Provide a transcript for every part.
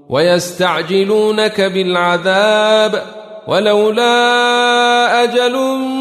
ويستعجلونك بالعذاب ولولا أجل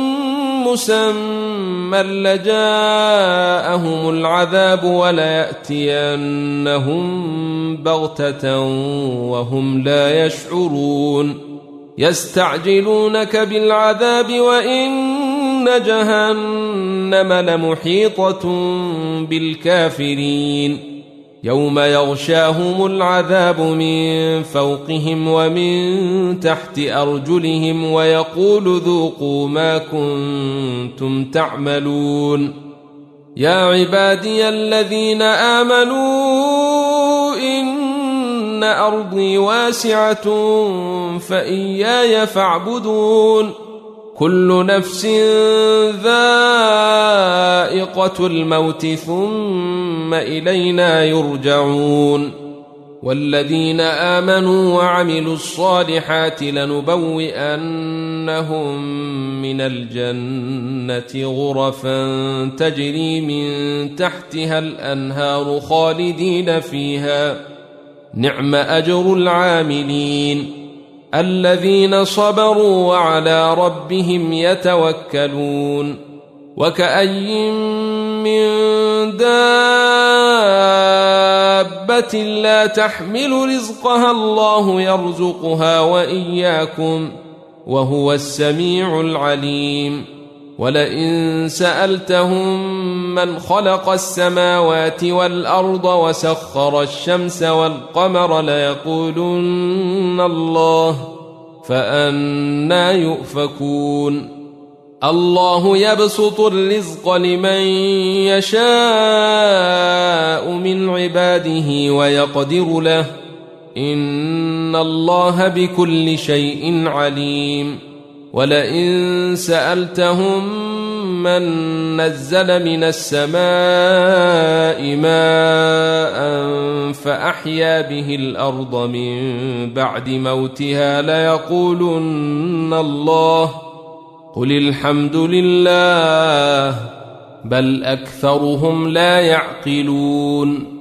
مسمى لجاءهم العذاب وليأتينهم بغتة وهم لا يشعرون يستعجلونك بالعذاب وإن جهنم لمحيطة بالكافرين يوم يغشاهم العذاب من فوقهم ومن تحت أرجلهم ويقول ذوقوا ما كنتم تعملون يا عبادي الذين آمنوا إن أرضي واسعة فإياي فاعبدون كل نفس ذائقة الموت ثم إلينا يرجعون والذين آمنوا وعملوا الصالحات لنبوئنهم من الجنة غرفا تجري من تحتها الأنهار خالدين فيها نعم أجر العاملين الذين صبروا وعلى ربهم يتوكلون وكأي من دابة لا تحمل رزقها الله يرزقها وإياكم وهو السميع العليم ولئن سألتهم من خلق السماوات والأرض وسخر الشمس والقمر ليقولن الله فأنى يؤفكون الله يبسط الرزق لمن يشاء من عباده ويقدر له إن الله بكل شيء عليم ولئن سألتهم من نزل من السماء ماء فأحيا به الأرض من بعد موتها ليقولن الله قل الحمد لله بل أكثرهم لا يعقلون